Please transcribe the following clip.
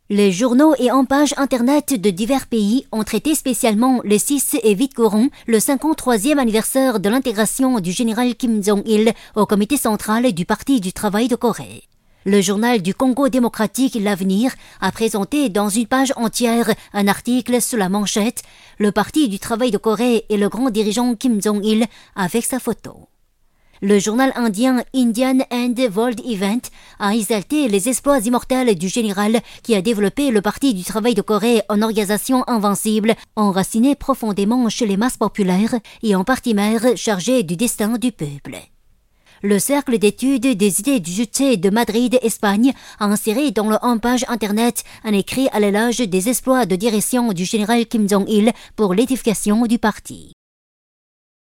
Les journaux et en page internet de divers pays ont traité spécialement le 6 et 8 courant, le 53e anniversaire de l'intégration du général Kim Jong-il au comité central du Parti du travail de Corée. Le journal du Congo démocratique L'Avenir a présenté dans une page entière un article sous la manchette « Le Parti du travail de Corée et le grand dirigeant Kim Jong-il » avec sa photo. Le journal indien Indian and World Event a exalté les exploits immortels du général qui a développé le Parti du travail de Corée en organisation invincible, enracinée profondément chez les masses populaires et en partie mère chargée du destin du peuple. Le Cercle d'études des idées du Juche de Madrid, Espagne, a inséré dans le home-page internet un écrit à l'éloge des exploits de direction du général Kim Jong-il pour l'édification du parti.